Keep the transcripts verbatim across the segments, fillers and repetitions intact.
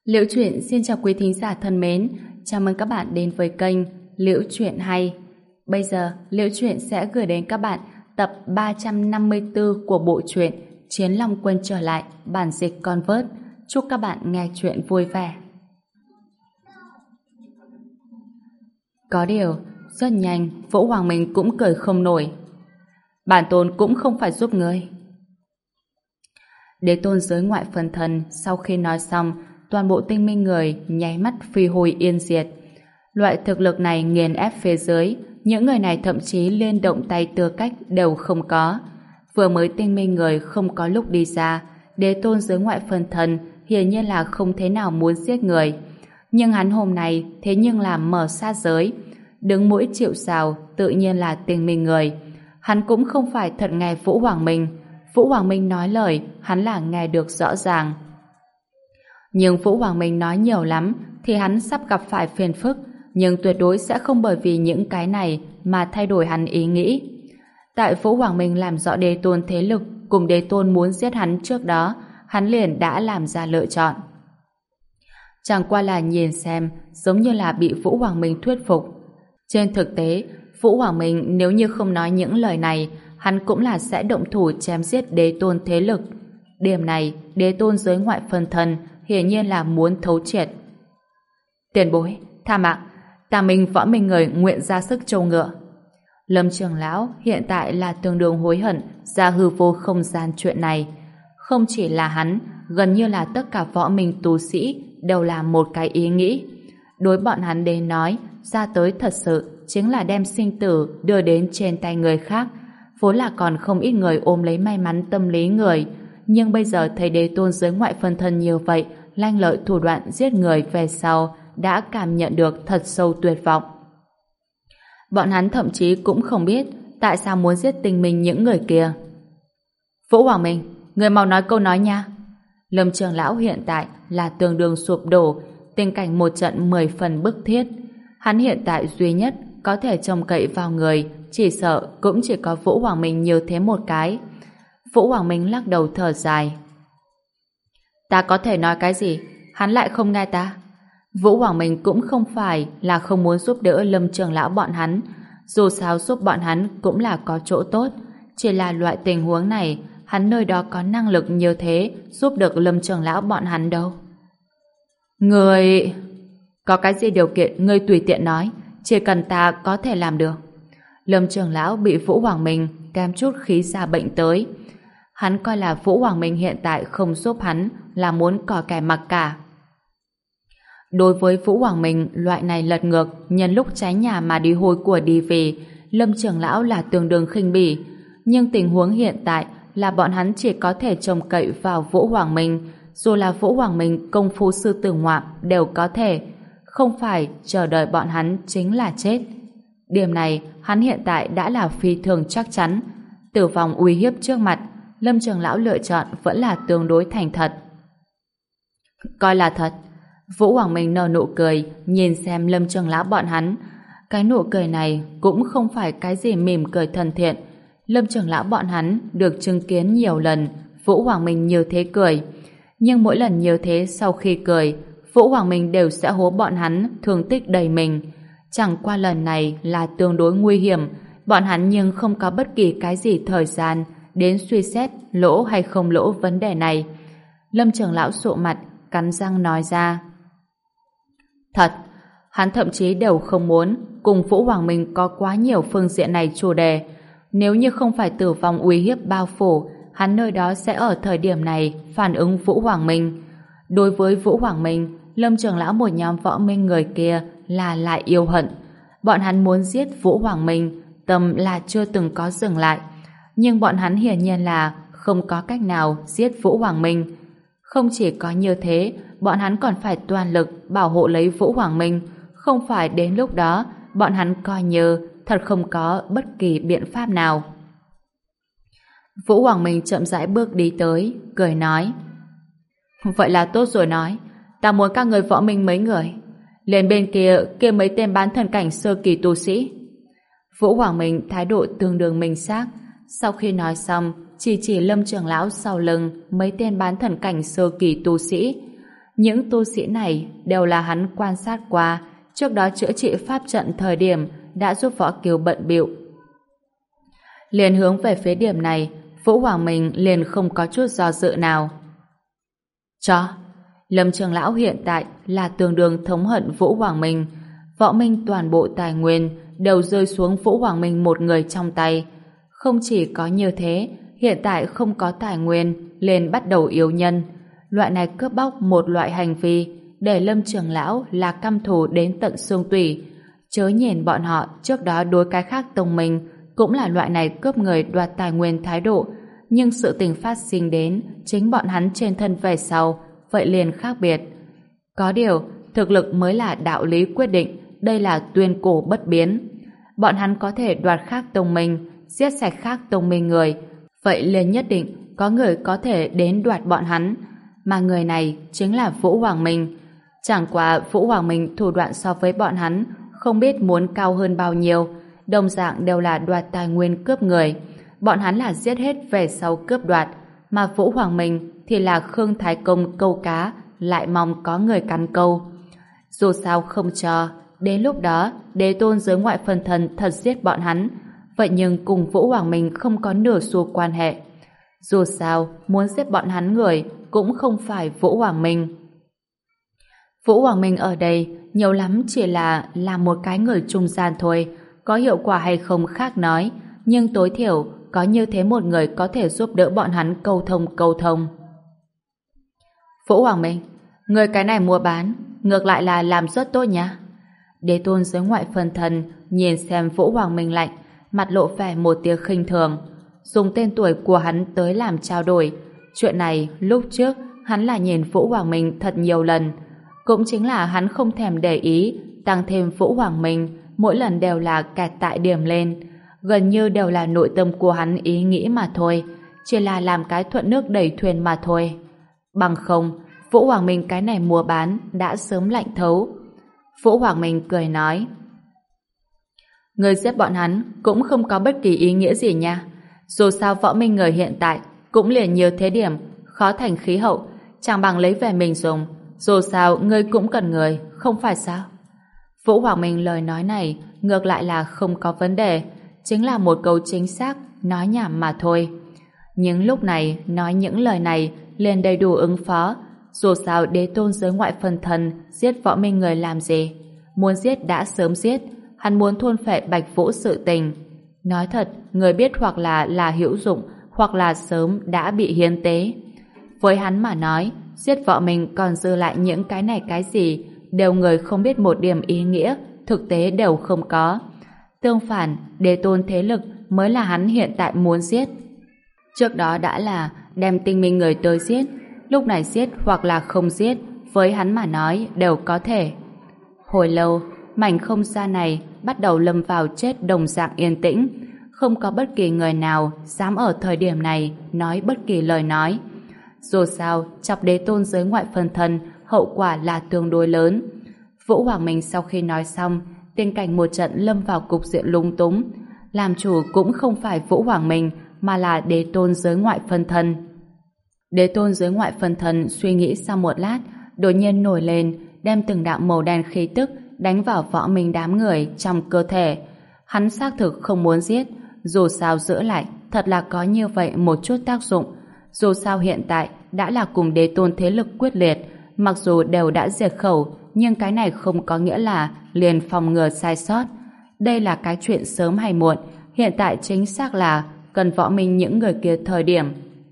Liễu Chuyện xin chào quý thính giả thân mến, chào mừng các bạn đến với kênh Liễu Chuyện Hay. Bây giờ, Liễu Chuyện sẽ gửi đến các bạn tập ba trăm năm mươi tư của bộ truyện Chiến Long Quân trở lại, bản dịch Convert. Chúc các bạn nghe chuyện vui vẻ. Có điều, rất nhanh, Vũ Hoàng Minh cũng cười không nổi. Bản tôn cũng không phải giúp ngươi. Đế tôn giới ngoại phân thân sau khi nói xong, toàn bộ tinh minh người nháy mắt phi hồi yên diệt. Loại thực lực này nghiền ép phía dưới, những người này thậm chí liên động tay tư cách đều không có. Vừa mới tinh minh người không có lúc đi ra, đế tôn giới ngoại phân thân hiển nhiên là không thế nào muốn giết người. Nhưng hắn hôm nay thế nhưng là mở sát giới, đứng mũi chịu sào, tự nhiên là tinh minh người. Hắn cũng không phải thật nghe Vũ Hoàng Minh. Vũ Hoàng Minh nói lời, hắn là nghe được rõ ràng. Nhưng Vũ Hoàng Minh nói nhiều lắm thì hắn sắp gặp phải phiền phức, nhưng tuyệt đối sẽ không bởi vì những cái này mà thay đổi hắn ý nghĩ. Tại Vũ Hoàng Minh làm rõ đế tôn thế lực cùng đế tôn muốn giết hắn trước đó, hắn liền đã làm ra lựa chọn. Chẳng qua là nhìn xem giống như là bị Vũ Hoàng Minh thuyết phục. Trên thực tế, Vũ Hoàng Minh nếu như không nói những lời này, hắn cũng là sẽ động thủ chém giết đế tôn thế lực. Điểm này, đế tôn giới ngoại phân thân hiển nhiên là muốn thấu triệt. Tiền bối, tha mạng, ta mình võ minh người nguyện ra sức trâu ngựa. Lâm trưởng lão hiện tại là tương đương hối hận ra hư vô không gian chuyện này. Không chỉ là hắn, gần như là tất cả võ minh tu sĩ đều là một cái ý nghĩ. Đối bọn hắn đến nói, ra tới thật sự chính là đem sinh tử đưa đến trên tay người khác. Vốn là còn không ít người ôm lấy may mắn tâm lý người, nhưng bây giờ thấy đế tôn giới ngoại phân thân nhiều vậy, lanh lợi thủ đoạn giết người về sau đã cảm nhận được thật sâu tuyệt vọng. Bọn hắn thậm chí cũng không biết tại sao muốn giết tình mình những người kia. Vũ Hoàng Minh, người mau nói câu nói nha. Lâm trưởng lão hiện tại là tương đương sụp đổ, tình cảnh một trận mười phần bức thiết. Hắn hiện tại duy nhất có thể trông cậy vào người, chỉ sợ cũng chỉ có Vũ Hoàng Minh như thế một cái. Vũ Hoàng Minh lắc đầu thở dài. Ta có thể nói cái gì, hắn lại không nghe ta. Vũ Hoàng Minh cũng không phải là không muốn giúp đỡ Lâm trưởng lão bọn hắn, dù sao giúp bọn hắn cũng là có chỗ tốt, chỉ là loại tình huống này hắn nơi đó có năng lực như thế giúp được Lâm trưởng lão bọn hắn đâu. Người... Có cái gì điều kiện ngươi tùy tiện nói, chỉ cần ta có thể làm được. Lâm trưởng lão bị Vũ Hoàng Minh kém chút khí ra bệnh tới. Hắn coi là Vũ Hoàng Minh hiện tại không giúp hắn là muốn cò kẻ mặc cả. Đối với Vũ Hoàng Minh loại này lật ngược nhân lúc trái nhà mà đi hôi của đi về, Lâm trưởng lão là tương đương khinh bỉ. Nhưng tình huống hiện tại là bọn hắn chỉ có thể trông cậy vào Vũ Hoàng Minh, dù là Vũ Hoàng Minh công phu sư tử ngoạm đều có thể, không phải chờ đợi bọn hắn chính là chết. Điểm này hắn hiện tại đã là phi thường chắc chắn. Tử vong uy hiếp trước mặt, Lâm trưởng lão lựa chọn vẫn là tương đối thành thật. Coi là thật. Vũ Hoàng Minh nở nụ cười, nhìn xem Lâm trưởng lão bọn hắn. Cái nụ cười này cũng không phải cái gì mỉm cười thân thiện. Lâm trưởng lão bọn hắn được chứng kiến nhiều lần Vũ Hoàng Minh như thế cười. Nhưng mỗi lần như thế sau khi cười, Vũ Hoàng Minh đều sẽ hố bọn hắn thương tích đầy mình. Chẳng qua lần này là tương đối nguy hiểm, bọn hắn nhưng không có bất kỳ cái gì thời gian đến suy xét lỗ hay không lỗ vấn đề này. Lâm trưởng lão sụ mặt, cắn răng nói ra. Thật, hắn thậm chí đều không muốn cùng Vũ Hoàng Minh có quá nhiều phương diện này chủ đề. Nếu như không phải tử vong uy hiếp bao phủ, hắn nơi đó sẽ ở thời điểm này phản ứng Vũ Hoàng Minh. Đối với Vũ Hoàng Minh, Lâm trưởng lão một nhóm võ minh người kia là lại yêu hận. Bọn hắn muốn giết Vũ Hoàng Minh, tâm là chưa từng có dừng lại. Nhưng bọn hắn hiển nhiên là không có cách nào giết Vũ Hoàng Minh. Không chỉ có như thế, bọn hắn còn phải toàn lực bảo hộ lấy Vũ Hoàng Minh. Không phải đến lúc đó, bọn hắn coi như thật không có bất kỳ biện pháp nào. Vũ Hoàng Minh chậm rãi bước đi tới, cười nói. Vậy là tốt rồi nói. Ta muốn các người võ minh mấy người. Lên bên kia kia mấy tên bán thần cảnh sơ kỳ tu sĩ. Vũ Hoàng Minh thái độ tương đương minh xác. Sau khi nói xong, chỉ chỉ Lâm trưởng lão sau lưng mấy tên bán thần cảnh sơ kỳ tu sĩ. Những tu sĩ này đều là hắn quan sát qua, trước đó chữa trị pháp trận thời điểm đã giúp Võ Kiều bận bịu. Liền hướng về phía điểm này, Vũ Hoàng Minh liền không có chút do dự nào. Cho, Lâm Trường Lão hiện tại là tương đương thống hận Vũ Hoàng Minh. Võ Minh toàn bộ tài nguyên đều rơi xuống Vũ Hoàng Minh một người trong tay. Không chỉ có như thế, hiện tại không có tài nguyên, liền bắt đầu yếu nhân. Loại này cướp bóc một loại hành vi, để Lâm Trường Lão là căm thù đến tận xương tủy. Chớ nhìn bọn họ trước đó đối cái khác tông mình cũng là loại này cướp người đoạt tài nguyên thái độ, nhưng sự tình phát sinh đến chính bọn hắn trên thân về sau, vậy liền khác biệt. Có điều, thực lực mới là đạo lý quyết định, đây là tuyên cổ bất biến. Bọn hắn có thể đoạt khác tông minh, giết sạch khác tông minh người, vậy liền nhất định có người có thể đến đoạt bọn hắn, mà người này chính là Vũ Hoàng Minh. Chẳng qua Vũ Hoàng Minh thủ đoạn so với bọn hắn không biết muốn cao hơn bao nhiêu, đồng dạng đều là đoạt tài nguyên cướp người. Bọn hắn là giết hết về sau cướp đoạt, mà Vũ Hoàng Minh thì là Khương Thái Công câu cá, lại mong có người cắn câu. Dù sao không cho, đến lúc đó đế tôn giới ngoại phân thân thật giết bọn hắn, vậy nhưng cùng Vũ Hoàng Minh không có nửa xu quan hệ. Dù sao, muốn giết bọn hắn người cũng không phải Vũ Hoàng Minh. Vũ Hoàng Minh ở đây nhiều lắm chỉ là làm một cái người trung gian thôi, có hiệu quả hay không khác nói, nhưng tối thiểu có như thế một người có thể giúp đỡ bọn hắn câu thông câu thông. Vũ Hoàng Minh, người cái này mua bán, ngược lại là làm rất tốt nha. Đế tôn giới ngoại phân thân nhìn xem Vũ Hoàng Minh lạnh, mặt lộ vẻ một tia khinh thường, dùng tên tuổi của hắn tới làm trao đổi. Chuyện này lúc trước hắn là nhìn Vũ Hoàng Minh thật nhiều lần, cũng chính là hắn không thèm để ý, tăng thêm Vũ Hoàng Minh mỗi lần đều là kẹt tại điểm lên, gần như đều là nội tâm của hắn ý nghĩ mà thôi, chỉ là làm cái thuận nước đẩy thuyền mà thôi. Bằng không, Vũ Hoàng Minh cái này mua bán đã sớm lạnh thấu. Vũ Hoàng Minh cười nói: người giết bọn hắn cũng không có bất kỳ ý nghĩa gì nha. Dù sao Võ Minh người hiện tại cũng liền nhiều thế điểm, khó thành khí hậu, chẳng bằng lấy về mình dùng. Dù sao ngươi cũng cần người, không phải sao? Vũ Hoàng Minh lời nói này ngược lại là không có vấn đề, chính là một câu chính xác, nói nhảm mà thôi. Nhưng lúc này nói những lời này liền đầy đủ ứng phó. Dù sao đế tôn giới ngoại phân thân giết Võ Minh người làm gì? Muốn giết đã sớm giết, hắn muốn thôn phệ Bạch Vũ sự tình. Nói thật, người biết hoặc là là hữu dụng, hoặc là sớm đã bị hiến tế. Với hắn mà nói, giết Võ Minh còn dư lại những cái này cái gì, đều người không biết một điểm ý nghĩa, thực tế đều không có. Tương phản, đế tôn thế lực mới là hắn hiện tại muốn giết. Trước đó đã là đem tinh minh người tới giết, lúc này giết hoặc là không giết, với hắn mà nói đều có thể. Hồi lâu, mảnh không gian này bắt đầu lâm vào chết đồng dạng yên tĩnh, không có bất kỳ người nào dám ở thời điểm này nói bất kỳ lời nói. Dù sao, chọc đế tôn giới ngoại phân thân, hậu quả là tương đối lớn. Vũ Hoàng Minh sau khi nói xong, tình cảnh một trận lâm vào cục diện lung túng. Làm chủ cũng không phải Vũ Hoàng Minh, mà là đế tôn giới ngoại phân thân. Đế tôn giới ngoại phân thân suy nghĩ sau một lát, đột nhiên nổi lên, đem từng đạo màu đen khí tức đánh vào Võ Minh đám người trong cơ thể. Hắn xác thực không muốn giết, dù sao giữ lại thật là có như vậy một chút tác dụng. Dù sao hiện tại đã là cùng đế tôn thế lực quyết liệt, mặc dù đều đã diệt khẩu, nhưng cái này không có nghĩa là liền phòng ngừa sai sót. Đây là cái chuyện sớm hay muộn, hiện tại chính xác là cần Võ Minh những người kia thời điểm.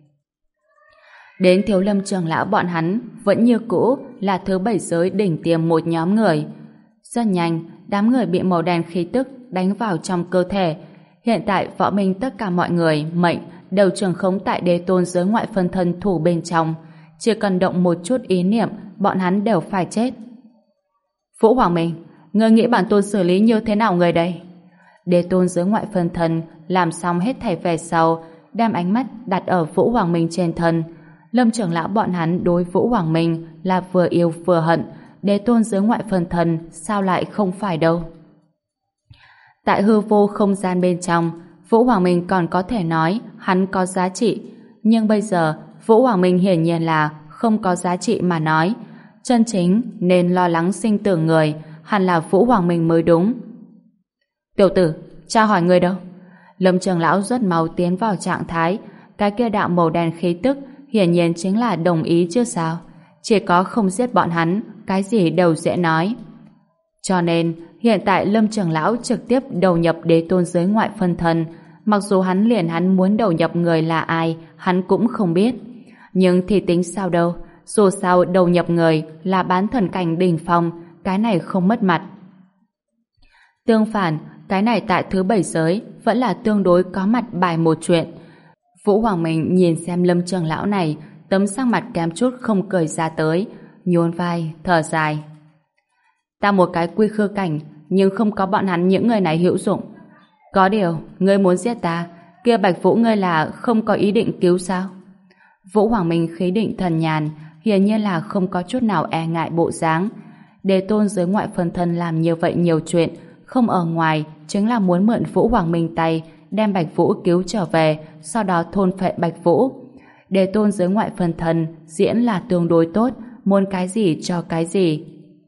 Đến Thiếu Lâm trưởng lão bọn hắn vẫn như cũ là thứ bảy giới đỉnh tiêm một nhóm người. Rất nhanh, đám người bị màu đen khí tức đánh vào trong cơ thể. Hiện tại Võ Minh tất cả mọi người mệnh đều trường khống tại đế tôn giới ngoại phân thân thủ bên trong. Chỉ cần động một chút ý niệm, bọn hắn đều phải chết. Vũ Hoàng Minh, ngươi nghĩ bản tôn xử lý như thế nào người đây? Đế tôn giới ngoại phân thân làm xong hết thảy về sau, đem ánh mắt đặt ở Vũ Hoàng Minh trên thân. Lâm trưởng lão bọn hắn đối Vũ Hoàng Minh là vừa yêu vừa hận, đế tôn giới ngoại phân thân sao lại không phải đâu. Tại hư vô không gian bên trong, Vũ Hoàng Minh còn có thể nói hắn có giá trị, nhưng bây giờ Vũ Hoàng Minh hiển nhiên là không có giá trị mà nói. Chân chính nên lo lắng sinh tử người hẳn là Vũ Hoàng Minh mới đúng. Tiểu tử, cha hỏi người đâu? Lâm Trường Lão rất mau tiến vào trạng thái. Cái kia đạo màu đen khí tức hiển nhiên chính là đồng ý chứ sao. Chỉ có không giết bọn hắn, cái gì đều dễ nói. Cho nên hiện tại Lâm Trường Lão trực tiếp đầu nhập đế tôn giới ngoại phân thân. Mặc dù hắn liền hắn muốn đầu nhập người là ai, hắn cũng không biết. Nhưng thì tính sao đâu, dù sao đầu nhập người là bán thần cảnh đỉnh phong, cái này không mất mặt. Tương phản, cái này tại thứ bảy giới vẫn là tương đối có mặt bài một chuyện. Vũ Hoàng Minh nhìn xem Lâm Trường Lão này, tấm sắc mặt kém chút không cười ra tới, nhún vai, thở dài. Ta một cái quy khư cảnh, nhưng không có bọn hắn những người này hữu dụng. Có điều, ngươi muốn giết ta, kia Bạch Vũ ngươi là không có ý định cứu sao? Vũ Hoàng Minh khí định thần nhàn, hiển nhiên là không có chút nào e ngại bộ dáng. Đế tôn giới ngoại phân thân làm như vậy nhiều chuyện, không ở ngoài, chính là muốn mượn Vũ Hoàng Minh tay, đem Bạch Vũ cứu trở về, sau đó thôn phệ Bạch Vũ. Đế tôn giới ngoại phân thân diễn là tương đối tốt, muốn cái gì cho cái gì.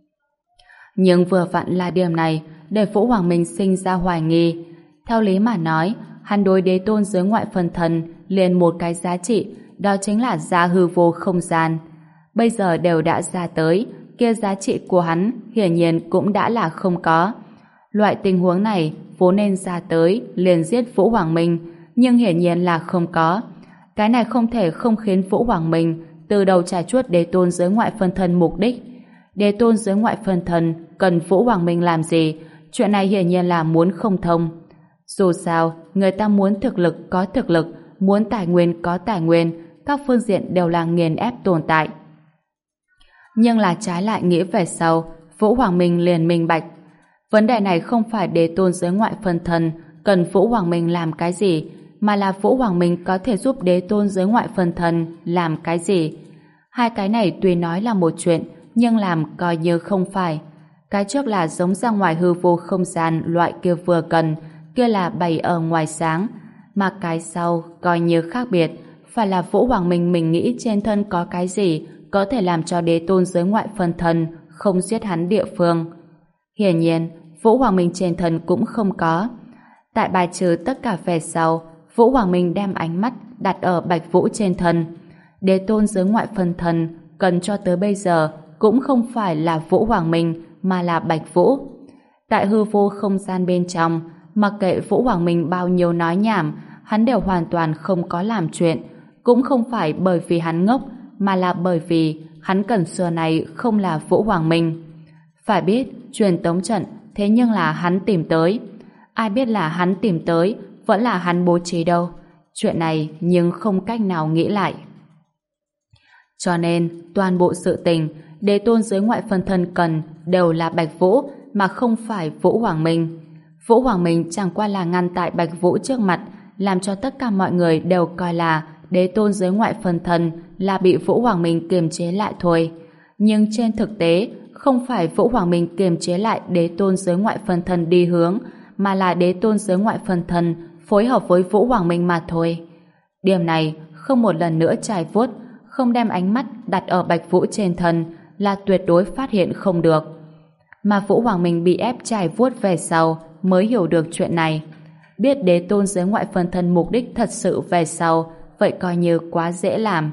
Nhưng vừa vặn là điểm này, để Vũ Hoàng Minh sinh ra hoài nghi. Theo lý mà nói, hắn đối đế tôn giới ngoại phân thân liền một cái giá trị, đó chính là ra hư vô không gian. Bây giờ đều đã ra tới, kia giá trị của hắn hiển nhiên cũng đã là không có. Loại tình huống này vốn nên ra tới liền giết Vũ Hoàng Minh, nhưng hiển nhiên là không có. Cái này không thể không khiến Vũ Hoàng Minh từ đầu trải chuốt đế tôn giới ngoại phân thân mục đích. Đế tôn giới ngoại phân thân cần Vũ Hoàng Minh làm gì? Chuyện này hiển nhiên là muốn không thông. Dù sao, người ta muốn thực lực có thực lực, muốn tài nguyên có tài nguyên, các phương diện đều là nghiền ép tồn tại. Nhưng là trái lại nghĩ về sau, Vũ Hoàng Minh liền minh bạch. Vấn đề này không phải đế tôn giới ngoại phân thân cần Vũ Hoàng Minh làm cái gì, mà là Vũ Hoàng Minh có thể giúp đế tôn giới ngoại phân thân làm cái gì. Hai cái này tuy nói là một chuyện, nhưng làm coi như không phải. Cái trước là giống ra ngoài hư vô không gian loại kia vừa cần, kia là bày ở ngoài sáng, mà cái sau coi như khác biệt, phải là Vũ Hoàng Minh mình nghĩ trên thân có cái gì có thể làm cho đế tôn giới ngoại phân thân không giết hắn địa phương. Hiển nhiên, Vũ Hoàng Minh trên thân cũng không có. Tại bài trừ tất cả về sau, Vũ Hoàng Minh đem ánh mắt đặt ở Bạch Vũ trên thân. Đế tôn giới ngoại phân thân cần cho tới bây giờ cũng không phải là Vũ Hoàng Minh mà là Bạch Vũ. Tại hư vô không gian bên trong, mặc kệ Vũ Hoàng Minh bao nhiêu nói nhảm, hắn đều hoàn toàn không có làm chuyện. Cũng không phải bởi vì hắn ngốc, mà là bởi vì hắn cần xưa này không là Vũ Hoàng Minh. Phải biết, truyền tống trận thế nhưng là hắn tìm tới. Ai biết là hắn tìm tới, vẫn là hắn bố trí đâu. Chuyện này nhưng không cách nào nghĩ lại. Cho nên, toàn bộ sự tình, đế tôn giới ngoại phân thân cần đều là Bạch Vũ, mà không phải Vũ Hoàng Minh. Vũ Hoàng Minh chẳng qua là ngăn tại Bạch Vũ trước mặt, làm cho tất cả mọi người đều coi là đế tôn giới ngoại phân thân là bị Vũ Hoàng Minh kiềm chế lại thôi. Nhưng trên thực tế, không phải Vũ Hoàng Minh kiềm chế lại đế tôn giới ngoại phân thân đi hướng, mà là đế tôn giới ngoại phân thân phối hợp với Vũ Hoàng Minh mà thôi. Điểm này không một lần nữa trải vuốt, không đem ánh mắt đặt ở Bạch Vũ trên thân là tuyệt đối phát hiện không được. Mà Vũ Hoàng Minh bị ép trải vuốt về sau mới hiểu được chuyện này. Biết đế tôn giới ngoại phân thân mục đích thật sự về sau, vậy coi như quá dễ làm.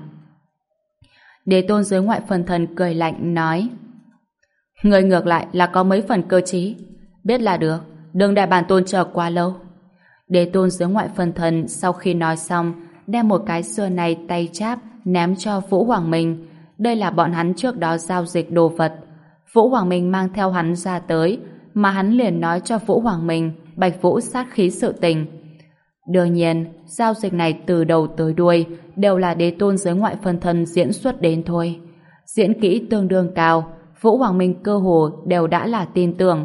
Đế tôn giới ngoại phân thân cười lạnh nói: người ngược lại là có mấy phần cơ trí, biết là được, đừng để bản tôn chờ quá lâu. Đế tôn giới ngoại phân thân sau khi nói xong, đem một cái xưa này tay cháp ném cho Vũ Hoàng Minh. Đây là bọn hắn trước đó giao dịch đồ vật. Vũ Hoàng Minh mang theo hắn ra tới, mà hắn liền nói cho Vũ Hoàng Minh Bạch Vũ sát khí sự tình. Đương nhiên, giao dịch này từ đầu tới đuôi đều là đế tôn giới ngoại phân thân diễn xuất đến thôi. Diễn kỹ tương đương cao, Vũ Hoàng Minh cơ hồ đều đã là tin tưởng.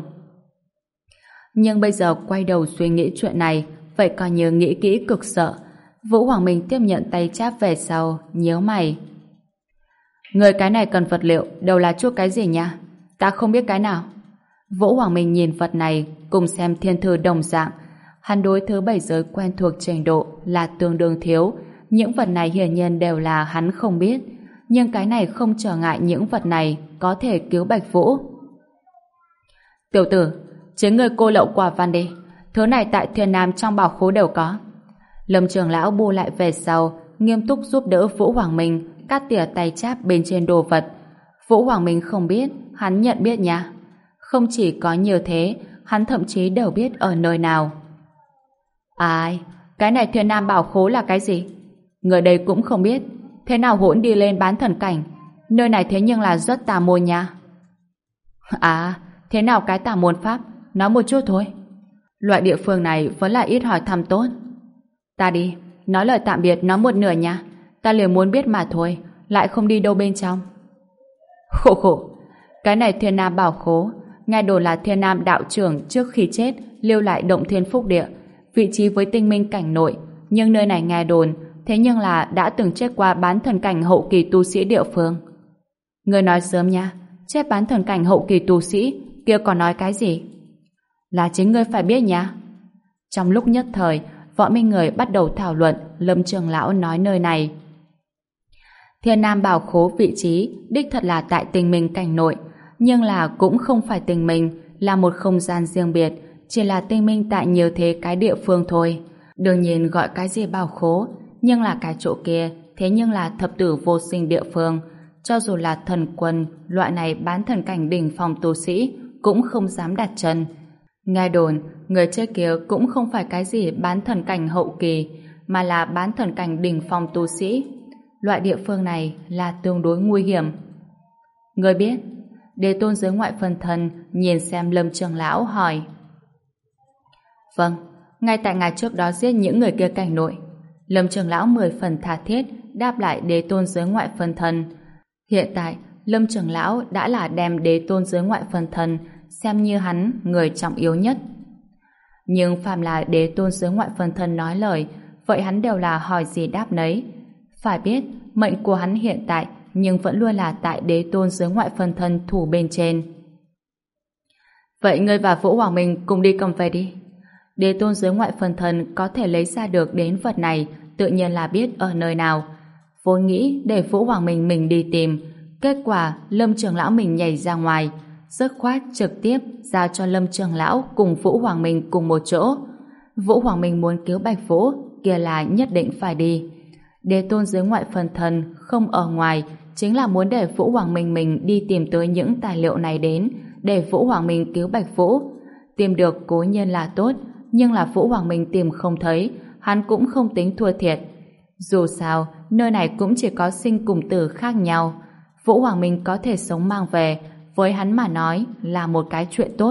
Nhưng bây giờ quay đầu suy nghĩ chuyện này, vậy coi như nghĩ kỹ cực sợ. Vũ Hoàng Minh tiếp nhận tay cháp về sau, nhíu mày. Người cái này cần vật liệu đều là chút cái gì nha? Ta không biết cái nào. Vũ Hoàng Minh nhìn vật này cùng xem thiên thư đồng dạng. Hắn đối thứ bảy giới quen thuộc trình độ là tương đương thiếu. Những vật này hiển nhiên đều là hắn không biết. nhưng cái này không trở ngại những vật này có thể cứu Bạch Vũ. Tiểu tử, chế người cô lậu quả văn đi. Thứ này tại Thiên Nam trong bảo khố đều có. Lâm trưởng lão bu lại về sau, nghiêm túc giúp đỡ Vũ Hoàng Minh cắt tỉa tay cháp bên trên đồ vật. Vũ Hoàng Minh không biết, hắn nhận biết nha. Không chỉ có nhiều thế, hắn thậm chí đều biết ở nơi nào. Ai? Cái này Thiên Nam bảo khố là cái gì? Người đây cũng không biết. Thế nào hỗn đi lên bán thần cảnh? Nơi này thế nhưng là rất tà môn nha. À, thế nào cái tà môn pháp? Nói một chút thôi. Loại địa phương này vẫn là ít hỏi thăm tốt. Ta đi, nói lời tạm biệt nói một nửa nha. Ta liền muốn biết mà thôi, lại không đi đâu bên trong. Khổ khổ, cái này Thiên Nam bảo khố, nghe đồn là Thiên Nam đạo trưởng trước khi chết lưu lại động Thiên Phúc Địa, vị trí với tinh minh cảnh nội, nhưng nơi này nghe đồn, thế nhưng là đã từng chết qua bán thần cảnh hậu kỳ tu sĩ địa phương. Người nói sớm nha, chết bán thần cảnh hậu kỳ tu sĩ, kia còn nói cái gì? Là chính ngươi phải biết nha. Trong lúc nhất thời, võ minh người bắt đầu thảo luận Lâm trưởng lão nói nơi này. Thiên Nam bảo khố vị trí đích thật là tại tinh minh cảnh nội, nhưng là cũng không phải tinh minh, là một không gian riêng biệt, chỉ là tinh minh tại nhiều thế cái địa phương thôi. Đương nhiên gọi cái gì bảo khố, nhưng là cái chỗ kia thế nhưng là thập tử vô sinh địa phương, cho dù là thần quân loại này bán thần cảnh đỉnh phong tu sĩ cũng không dám đặt chân. Nghe đồn người chết kia cũng không phải cái gì bán thần cảnh hậu kỳ, mà là bán thần cảnh đỉnh phong tu sĩ. Loại địa phương này là tương đối nguy hiểm. Người biết? Đế tôn giới ngoại phân thân nhìn xem Lâm trưởng lão hỏi. Vâng, ngay tại ngày trước đó giết những người kia cảnh nội. Lâm trưởng lão mười phần tha thiết đáp lại đế tôn giới ngoại phân thân. Hiện tại Lâm trưởng lão đã là đem đế tôn giới ngoại phân thân xem như hắn người trọng yếu nhất. Nhưng phàm là đế tôn giới ngoại phân thân nói lời, vậy hắn đều là hỏi gì đáp nấy. Phải biết mệnh của hắn hiện tại nhưng vẫn luôn là tại đế tôn giới ngoại phân thân thủ bên trên. Vậy ngươi và Vũ Hoàng Minh cùng đi cầm về đi. Đế tôn giới ngoại phân thân có thể lấy ra được đến vật này, tự nhiên là biết ở nơi nào. Vốn nghĩ để Vũ Hoàng Minh mình đi tìm, kết quả Lâm trưởng lão mình nhảy ra ngoài, dứt khoát trực tiếp giao cho Lâm trưởng lão cùng Vũ Hoàng Minh cùng một chỗ. Vũ Hoàng Minh muốn cứu Bạch Vũ, kia là nhất định phải đi. Đế tôn giới ngoại phân thân không ở ngoài, chính là muốn để Vũ Hoàng Minh mình đi tìm tới những tài liệu này đến, để Vũ Hoàng Minh cứu Bạch Vũ. Tìm được cố nhiên là tốt, nhưng là Vũ Hoàng Minh tìm không thấy, hắn cũng không tính thua thiệt. Dù sao, nơi này cũng chỉ có sinh cùng tử khác nhau. Vũ Hoàng Minh có thể sống mang về, với hắn mà nói là một cái chuyện tốt.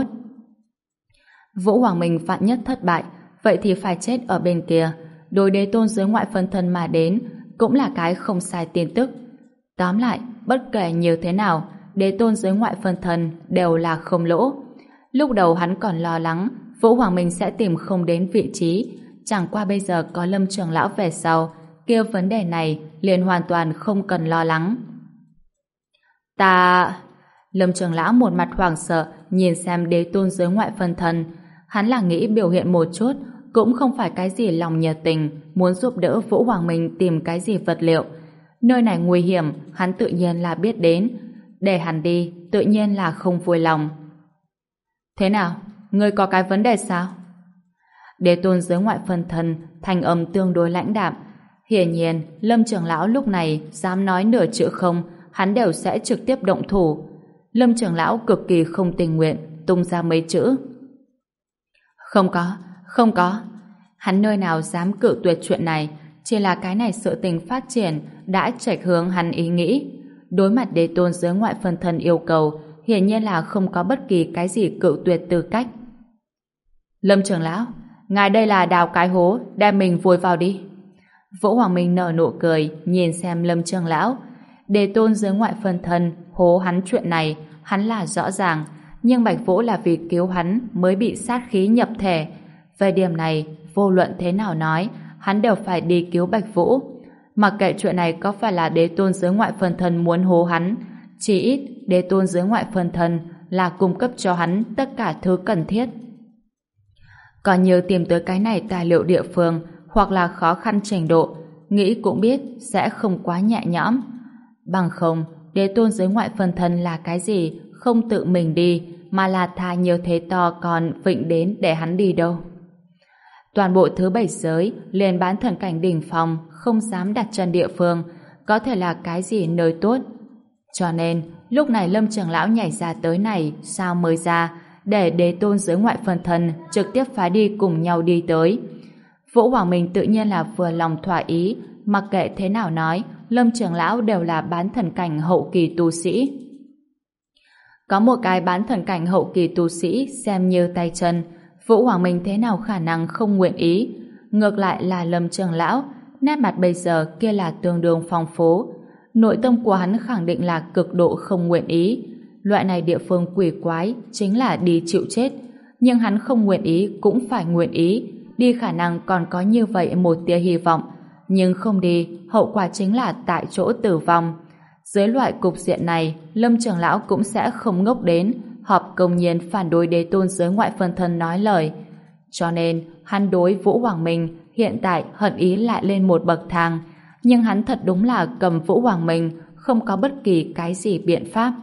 Vũ Hoàng Minh vạn nhất thất bại, vậy thì phải chết ở bên kia. Đối đế tôn giới ngoại phân thân mà đến cũng là cái không sai tin tức. Tóm lại, bất kể như thế nào, đế tôn giới ngoại phân thân đều là không lỗ. Lúc đầu hắn còn lo lắng Vũ Hoàng Minh sẽ tìm không đến vị trí, chẳng qua bây giờ có Lâm trưởng lão về sau, kia vấn đề này liền hoàn toàn không cần lo lắng. Ta... Lâm trưởng lão một mặt hoảng sợ nhìn xem đế tôn giới ngoại phân thân. Hắn là nghĩ biểu hiện một chút, cũng không phải cái gì lòng nhiệt tình muốn giúp đỡ Vũ Hoàng Minh tìm cái gì vật liệu. Nơi này nguy hiểm, hắn tự nhiên là biết đến. Để hắn đi, tự nhiên là không vui lòng. Thế nào? Ngươi có cái vấn đề sao? Đế tôn giới ngoại phân thân thanh âm tương đối lãnh đạm. Hiển nhiên, Lâm trưởng lão lúc này dám nói nửa chữ không, hắn đều sẽ trực tiếp động thủ. Lâm trưởng lão cực kỳ không tình nguyện tung ra mấy chữ. Không có, không có. Hắn nơi nào dám cự tuyệt chuyện này, chỉ là cái này sự tình phát triển đã chệch hướng hắn ý nghĩ. Đối mặt đế tôn giới ngoại phân thân yêu cầu, hiển nhiên là không có bất kỳ cái gì cự tuyệt tư cách. Lâm trưởng lão, ngài đây là đào cái hố, đem mình vùi vào đi. Vũ Hoàng Minh nở nụ cười, nhìn xem Lâm trưởng lão. Đế tôn giới ngoại phân thân hố hắn chuyện này, hắn là rõ ràng, nhưng Bạch Vũ là vì cứu hắn mới bị sát khí nhập thể. Về điểm này, vô luận thế nào nói, hắn đều phải đi cứu Bạch Vũ. Mặc kệ chuyện này có phải là đế tôn giới ngoại phân thân muốn hố hắn, chỉ ít đế tôn giới ngoại phân thân là cung cấp cho hắn tất cả thứ cần thiết. Còn nhớ tìm tới cái này tài liệu địa phương hoặc là khó khăn trình độ, nghĩ cũng biết sẽ không quá nhẹ nhõm. Bằng không, đế tôn giới ngoại phân thân là cái gì, không tự mình đi, mà là tha nhiều thế to còn vịnh đến để hắn đi đâu. Toàn bộ thứ bảy giới liền bán thần cảnh đỉnh phong không dám đặt chân địa phương, có thể là cái gì nơi tốt. Cho nên, lúc này Lâm trưởng lão nhảy ra tới này sao mới ra, để đế tôn giới ngoại phân thân trực tiếp phá đi cùng nhau đi tới. Vũ Hoàng Minh tự nhiên là vừa lòng thỏa ý, mặc kệ thế nào nói, Lâm trưởng lão đều là bán thần cảnh hậu kỳ tu sĩ. Có một cái bán thần cảnh hậu kỳ tu sĩ xem như tay chân, Vũ Hoàng Minh thế nào khả năng không nguyện ý. Ngược lại là Lâm trưởng lão, nét mặt bây giờ kia là tương đương phong phú. Nội tâm của hắn khẳng định là cực độ không nguyện ý. Loại này địa phương quỷ quái chính là đi chịu chết. Nhưng hắn không nguyện ý cũng phải nguyện ý. Đi khả năng còn có như vậy một tia hy vọng. Nhưng không đi, hậu quả chính là tại chỗ tử vong. Dưới loại cục diện này, Lâm trưởng lão cũng sẽ không ngốc đến, họp công nhiên phản đối đế tôn giới ngoại phân thân nói lời. Cho nên, hắn đối Vũ Hoàng Minh hiện tại hận ý lại lên một bậc thang. Nhưng hắn thật đúng là cầm Vũ Hoàng Minh, không có bất kỳ cái gì biện pháp.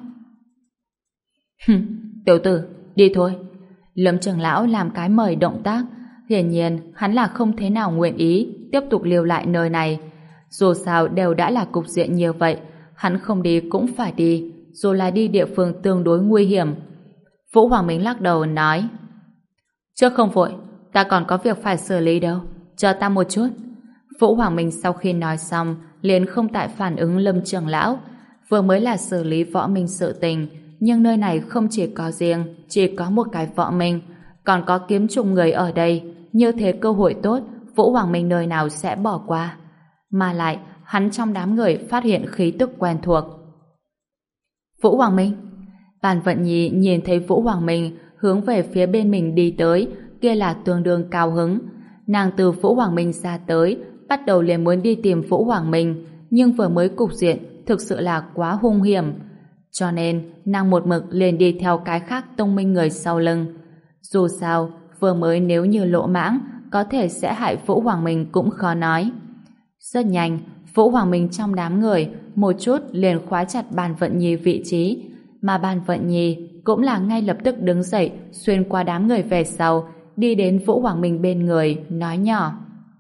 Hừm, tiểu tử, đi thôi. Lâm trưởng lão làm cái mời động tác. Hiển nhiên, hắn là không thế nào nguyện ý tiếp tục lưu lại nơi này. Dù sao đều đã là cục diện như vậy, hắn không đi cũng phải đi, dù là đi địa phương tương đối nguy hiểm. Vũ Hoàng Minh lắc đầu nói: Trước không vội, ta còn có việc phải xử lý đâu, chờ ta một chút. Vũ Hoàng Minh sau khi nói xong, liền không tại phản ứng Lâm trưởng lão. Vừa mới là xử lý võ minh sự tình, nhưng nơi này không chỉ có riêng, chỉ có một cái võ minh, còn có kiếm trùng người ở đây. Như thế cơ hội tốt, Vũ Hoàng Minh nơi nào sẽ bỏ qua. Mà lại, hắn trong đám người phát hiện khí tức quen thuộc. Vũ Hoàng Minh. Bàn Vận Nhi nhìn thấy Vũ Hoàng Minh hướng về phía bên mình đi tới, kia là tương đương cao hứng. Nàng từ Vũ Hoàng Minh ra tới, bắt đầu liền muốn đi tìm Vũ Hoàng Minh, nhưng vừa mới cục diện thực sự là quá hung hiểm. Cho nên, nàng một mực liền đi theo cái khác tông minh người sau lưng. Dù sao, vừa mới nếu như lỗ mãng, có thể sẽ hại Vũ Hoàng Minh cũng khó nói. Rất nhanh, Vũ Hoàng Minh trong đám người một chút liền khóa chặt Bàn Vận Nhi vị trí, mà Bàn Vận Nhi cũng là ngay lập tức đứng dậy xuyên qua đám người về sau, đi đến Vũ Hoàng Minh bên người, nói nhỏ: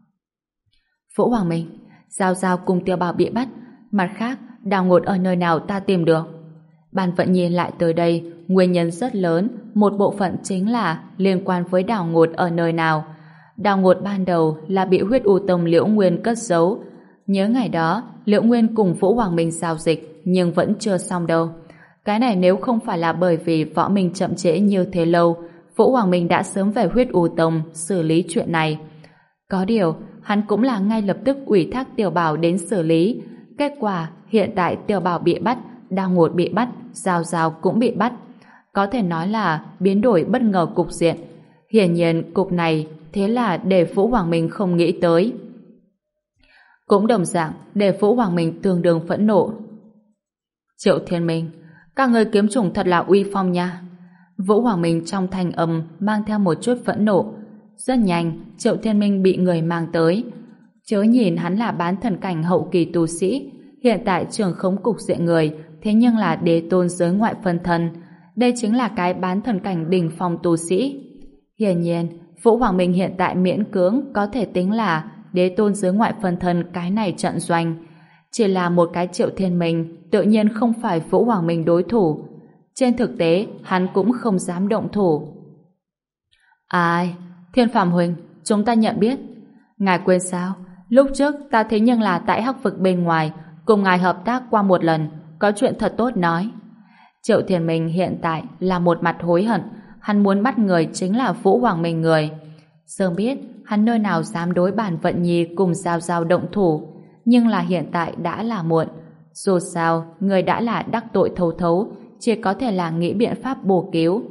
Vũ Hoàng Minh, Giao Giao cùng Tiêu Bảo bị bắt, mặt khác, Đào Ngột ở nơi nào ta tìm được? Bàn Vận Nhi lại tới đây, nguyên nhân rất lớn, một bộ phận chính là liên quan với Đào Ngột ở nơi nào. Đào Ngột ban đầu là bị huyết u tông Liễu Nguyên cất giấu. Nhớ ngày đó, Liễu Nguyên cùng Vũ Hoàng Minh giao dịch, nhưng vẫn chưa xong đâu. Cái này nếu không phải là bởi vì võ minh chậm trễ như thế lâu, Vũ Hoàng Minh đã sớm về huyết u tông xử lý chuyện này. Có điều, hắn cũng là ngay lập tức ủy thác Tiểu Bảo đến xử lý. Kết quả, hiện tại Tiểu Bảo bị bắt, Đào Ngột bị bắt, Giao Giao cũng bị bắt. Có thể nói là biến đổi bất ngờ cục diện. Hiển nhiên, cục này thế là để Vũ Hoàng Minh không nghĩ tới. Cũng đồng dạng để Vũ Hoàng Minh tương đương phẫn nộ. Triệu Thiên Minh, các người kiếm chủng thật là uy phong nha. Vũ Hoàng Minh trong thanh âm mang theo một chút phẫn nộ. Rất nhanh, Triệu Thiên Minh bị người mang tới. Chớ nhìn hắn là bán thần cảnh hậu kỳ tu sĩ, hiện tại trường khống cục diện người, thế nhưng là đế tôn giới ngoại phân thân. Đây chính là cái bán thần cảnh đỉnh phong tu sĩ. Hiển nhiên, Vũ Hoàng Minh hiện tại miễn cưỡng có thể tính là đế tôn giới ngoại phân thân cái này trận doanh. Chỉ là một cái Triệu Thiên Minh tự nhiên không phải Vũ Hoàng Minh đối thủ. Trên thực tế, hắn cũng không dám động thủ. Ai? Thiên Phạm Huynh, chúng ta nhận biết. Ngài quên sao? Lúc trước ta thế nhưng là tại Hắc Vực bên ngoài cùng ngài hợp tác qua một lần, có chuyện thật tốt nói. Triệu Thiên Minh hiện tại là một mặt hối hận, hắn muốn bắt người chính là Vũ Hoàng Minh người. Sớm biết, hắn nơi nào dám đối Bàn Vận Nhi cùng Giao Giao động thủ, nhưng là hiện tại đã là muộn. Dù sao, người đã là đắc tội thấu thấu, chỉ có thể là nghĩ biện pháp bổ cứu.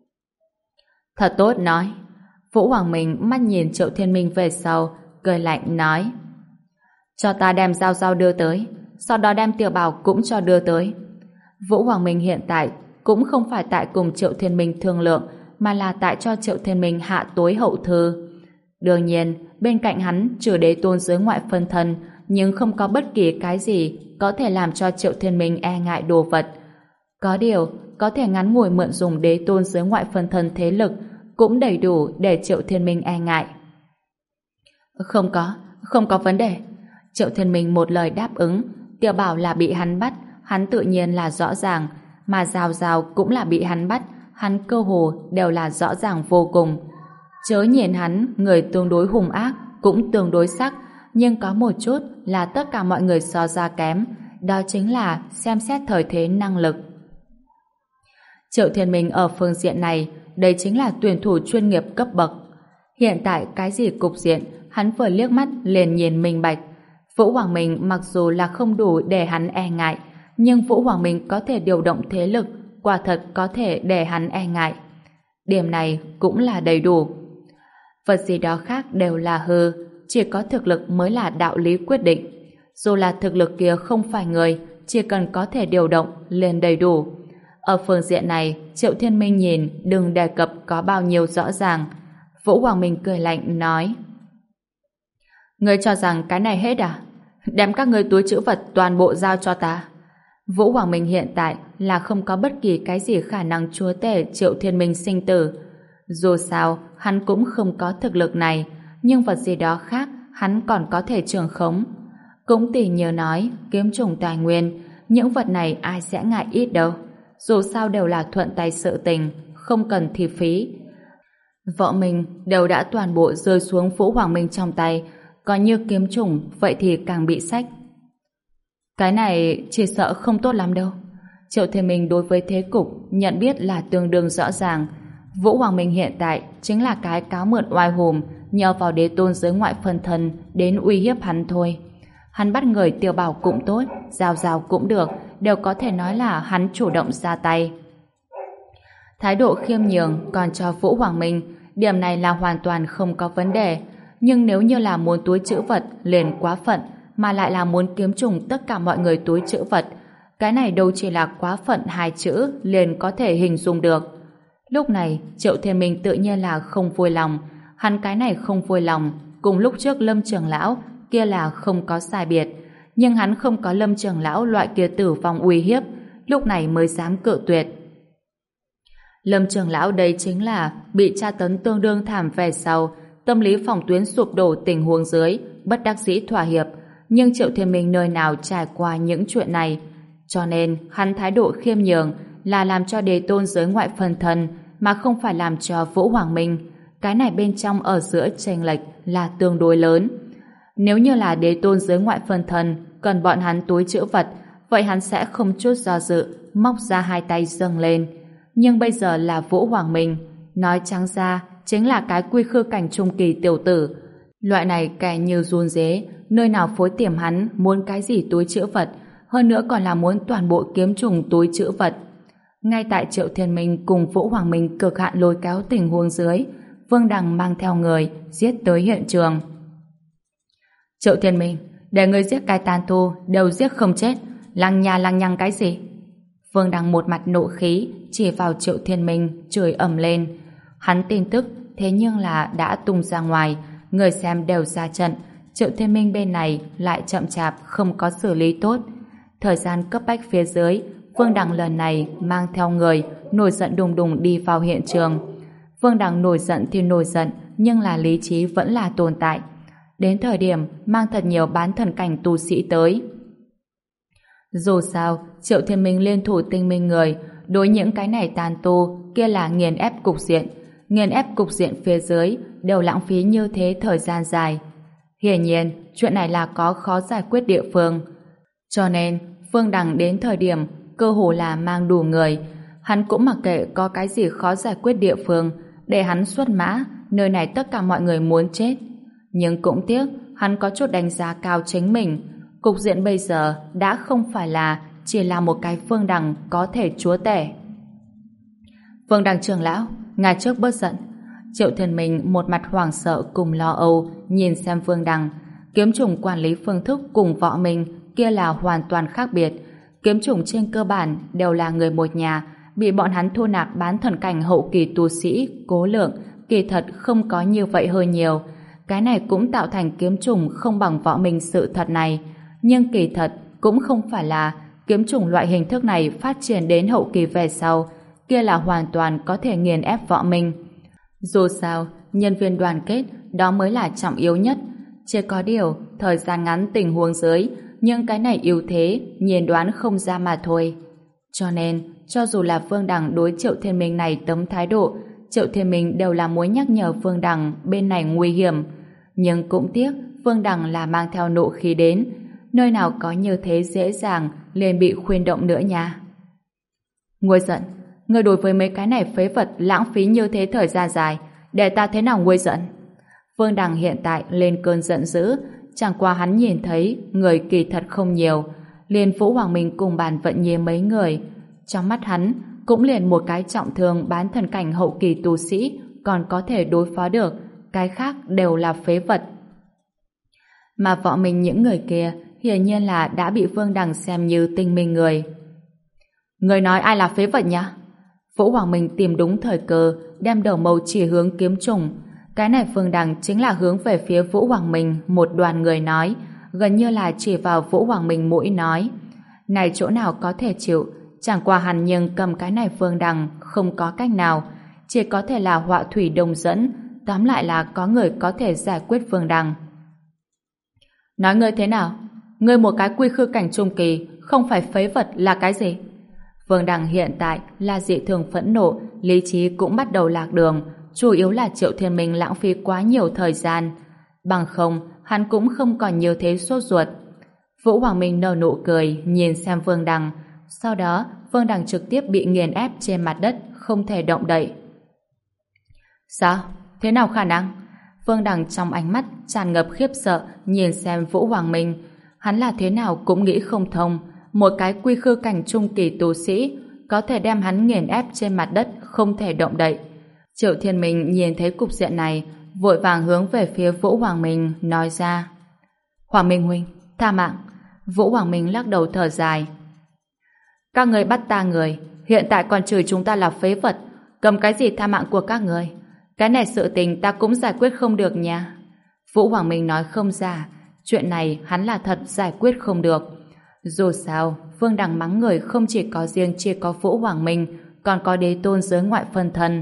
Thật tốt nói. Vũ Hoàng Minh mắt nhìn Triệu Thiên Minh về sau, cười lạnh nói: Cho ta đem Giao Giao đưa tới, sau đó đem Tiểu Bảo cũng cho đưa tới. Vũ Hoàng Minh hiện tại cũng không phải tại cùng Triệu Thiên Minh thương lượng, mà là tại cho Triệu Thiên Minh hạ tối hậu thư. Đương nhiên, bên cạnh hắn trừ đế tôn giới ngoại phân thân, nhưng không có bất kỳ cái gì có thể làm cho Triệu Thiên Minh e ngại đồ vật. Có điều, có thể ngắn ngủi mượn dùng đế tôn giới ngoại phân thân thế lực cũng đầy đủ để Triệu Thiên Minh e ngại. Không có, không có vấn đề. Triệu Thiên Minh một lời đáp ứng. Tiểu Bảo là bị hắn bắt, hắn tự nhiên là rõ ràng, mà Giao Giao cũng là bị hắn bắt, hắn cơ hồ đều là rõ ràng vô cùng. Chớ nhìn hắn, người tương đối hung ác, cũng tương đối sắc, nhưng có một chút là tất cả mọi người so ra kém, đó chính là xem xét thời thế năng lực. Triệu Thiên Minh ở phương diện này, đây chính là tuyển thủ chuyên nghiệp cấp bậc. Hiện tại cái gì cục diện, hắn vừa liếc mắt liền nhìn minh bạch. Vũ Hoàng Minh mặc dù là không đủ để hắn e ngại, nhưng Vũ Hoàng Minh có thể điều động thế lực, quả thật có thể để hắn e ngại. Điểm này cũng là đầy đủ. Vật gì đó khác đều là hư, chỉ có thực lực mới là đạo lý quyết định. Dù là thực lực kia không phải người, chỉ cần có thể điều động liền đầy đủ. Ở phương diện này, Triệu Thiên Minh nhìn đừng đề cập có bao nhiêu rõ ràng. Vũ Hoàng Minh cười lạnh nói: Ngươi cho rằng cái này hết à? Đem các ngươi túi trữ vật toàn bộ giao cho ta. Vũ Hoàng Minh hiện tại là không có bất kỳ cái gì khả năng chúa tể Triệu Thiên Minh sinh tử. Dù sao, hắn cũng không có thực lực này, nhưng vật gì đó khác hắn còn có thể trường khống. Cũng tỉ như nói, kiếm trùng tài nguyên, những vật này ai sẽ ngại ít đâu. Dù sao đều là thuận tay sự tình, không cần thì phí. Vợ mình đều đã toàn bộ rơi xuống Vũ Hoàng Minh trong tay, còn như kiếm trùng, vậy thì càng bị sách. Cái này chỉ sợ không tốt lắm đâu. Triệu Thiên Minh đối với thế cục nhận biết là tương đương rõ ràng. Vũ Hoàng Minh hiện tại chính là cái cáo mượn oai hùm, nhờ vào đế tôn giới ngoại phân thân đến uy hiếp hắn thôi. Hắn bắt người Tiểu Bảo cũng tốt, Giao Giao cũng được, đều có thể nói là hắn chủ động ra tay. Thái độ khiêm nhường còn cho Vũ Hoàng Minh, điểm này là hoàn toàn không có vấn đề. Nhưng nếu như là muốn túi trữ vật liền quá phận, mà lại là muốn kiếm trùng tất cả mọi người túi trữ vật, cái này đâu chỉ là quá phận hai chữ liền có thể hình dung được. Lúc này Triệu Thiên Minh tự nhiên là không vui lòng. Hắn cái này không vui lòng cùng lúc trước Lâm Trường Lão kia là không có sai biệt, nhưng hắn không có Lâm Trường Lão loại kia tử vong uy hiếp, lúc này mới dám cự tuyệt. Lâm Trường Lão đây chính là bị tra tấn tương đương thảm về sau, tâm lý phòng tuyến sụp đổ tình huống dưới, bất đắc dĩ thỏa hiệp, nhưng Triệu Thiên Minh nơi nào trải qua những chuyện này, cho nên hắn thái độ khiêm nhường là làm cho đế tôn giới ngoại phân thân, mà không phải làm cho Vũ Hoàng Minh. Cái này bên trong ở giữa chênh lệch là tương đối lớn. Nếu như là đế tôn giới ngoại phân thân cần bọn hắn túi trữ vật, vậy hắn sẽ không chút do dự móc ra hai tay dâng lên. Nhưng bây giờ là Vũ Hoàng Minh, nói trắng ra chính là cái quy khư cảnh trung kỳ tiểu tử. Loại này kẻ như run dế, nơi nào phối tiềm hắn muốn cái gì túi trữ vật, hơn nữa còn là muốn toàn bộ kiếm trùng túi trữ vật. Ngay tại Triệu Thiên Minh cùng Vũ Hoàng Minh cực hạn lôi kéo tình huống dưới, Vương Đằng mang theo người giết tới hiện trường. Triệu Thiên Minh, để người giết cái tàn tu đều giết không chết, lăng nhà lăng nhăng cái gì? Vương Đằng một mặt nộ khí chỉ vào Triệu Thiên Minh chửi ầm lên. Hắn tin tức thế nhưng là đã tung ra ngoài, người xem đều ra trận. Triệu Thiên Minh bên này lại chậm chạp không có xử lý tốt. Thời gian cấp bách phía dưới, Vương Đằng lần này mang theo người nổi giận đùng đùng đi vào hiện trường. Vương Đằng nổi giận thì nổi giận, nhưng là lý trí vẫn là tồn tại. Đến thời điểm mang thật nhiều bán thần cảnh tu sĩ tới. Dù sao, Triệu Thiên Minh liên thủ tinh minh người, đối những cái này tàn tu kia là nghiền ép cục diện. Nghiền ép cục diện phía dưới đều lãng phí như thế thời gian dài. Hiển nhiên, chuyện này là có khó giải quyết địa phương. Cho nên, Vương Đằng đến thời điểm cơ hồ là mang đủ người. Hắn cũng mặc kệ có cái gì khó giải quyết địa phương, để hắn xuất mã, nơi này tất cả mọi người muốn chết. Nhưng cũng tiếc, hắn có chút đánh giá cao chính mình. Cục diện bây giờ đã không phải là chỉ là một cái Vương Đằng có thể chúa tể. Vương Đằng trưởng lão, ngài trước bớt giận. Triệu Thiên Minh một mặt hoảng sợ cùng lo âu nhìn xem Vương Đằng. Kiếm trùng quản lý phương thức cùng võ mình kia là hoàn toàn khác biệt. Kiếm trùng trên cơ bản đều là người một nhà, bị bọn hắn thu nạp bán thần cảnh hậu kỳ tu sĩ cố lượng, kỳ thật không có như vậy hơi nhiều. cái này cũng tạo thành kiếm trùng không bằng võ minh sự thật này. Nhưng kỳ thật cũng không phải là kiếm trùng loại hình thức này phát triển đến hậu kỳ về sau, kia là hoàn toàn có thể nghiền ép võ minh. Dù sao, nhân viên đoàn kết đó mới là trọng yếu nhất. Chỉ có điều, thời gian ngắn tình huống dưới, nhưng cái này yếu thế, nhìn đoán không ra mà thôi. Cho nên, cho dù là Vương Đằng đối Triệu Thiên Minh này tấm thái độ, Triệu Thiên Minh đều là muốn nhắc nhở Vương Đằng bên này nguy hiểm. Nhưng cũng tiếc, Vương Đằng là mang theo nộ khí đến, nơi nào có như thế dễ dàng liền bị khuyên động nữa nha. Nguôi giận, người đối với mấy cái này phế vật lãng phí như thế thời gian dài, để ta thế nào nguôi giận? Vương Đằng hiện tại lên cơn giận dữ, chẳng qua hắn nhìn thấy người kỳ thật không nhiều, liền Vũ Hoàng Minh cùng bàn vận nhi mấy người. Trong mắt hắn, cũng liền một cái trọng thương bán thần cảnh hậu kỳ tu sĩ còn có thể đối phó được, cái khác đều là phế vật. Mà võ minh những người kia hiển nhiên là đã bị Vương Đằng xem như tinh minh người. Người nói ai là phế vật nhá? Vũ Hoàng Minh tìm đúng thời cơ, đem đầu mâu chỉ hướng kiếm trùng. Cái này Vương Đằng chính là hướng về phía Vũ Hoàng Minh, một đoàn người nói, gần như là chỉ vào Vũ Hoàng Minh mũi nói. Này chỗ nào có thể chịu, chẳng qua hắn nhưng cầm cái này Vương Đằng không có cách nào, chỉ có thể là họa thủy đồng dẫn, tóm lại là có người có thể giải quyết Vương Đằng. Nói ngươi thế nào? Ngươi một cái quy khư cảnh trung kỳ, không phải phế vật là cái gì? Vương Đằng hiện tại là dị thường phẫn nộ, lý trí cũng bắt đầu lạc đường, chủ yếu là Triệu Thiên Minh lãng phí quá nhiều thời gian. Bằng không, hắn cũng không còn nhiều thế sốt ruột. Vũ Hoàng Minh nở nụ cười, nhìn xem Vương Đằng. Sau đó, Vương Đằng trực tiếp bị nghiền ép trên mặt đất, không thể động đậy. Sao? Thế nào khả năng? Vương Đằng trong ánh mắt tràn ngập khiếp sợ, nhìn xem Vũ Hoàng Minh. Hắn là thế nào cũng nghĩ không thông. Một cái quy khư cảnh trung kỳ tu sĩ có thể đem hắn nghiền ép trên mặt đất, không thể động đậy. Triệu Thiên Minh nhìn thấy cục diện này, vội vàng hướng về phía Vũ Hoàng Minh, nói ra. Hoàng Minh huynh, tha mạng. Vũ Hoàng Minh lắc đầu thở dài. Các người bắt ta người, hiện tại còn chửi chúng ta là phế vật, cầm cái gì tha mạng của các người? Cái này sự tình ta cũng giải quyết không được nha. Vũ Hoàng Minh nói không ra, chuyện này hắn là thật giải quyết không được. Dù sao, Vương Đằng mắng người không chỉ có riêng chỉ có Vũ Hoàng Minh, còn có đế tôn giới ngoại phân thân.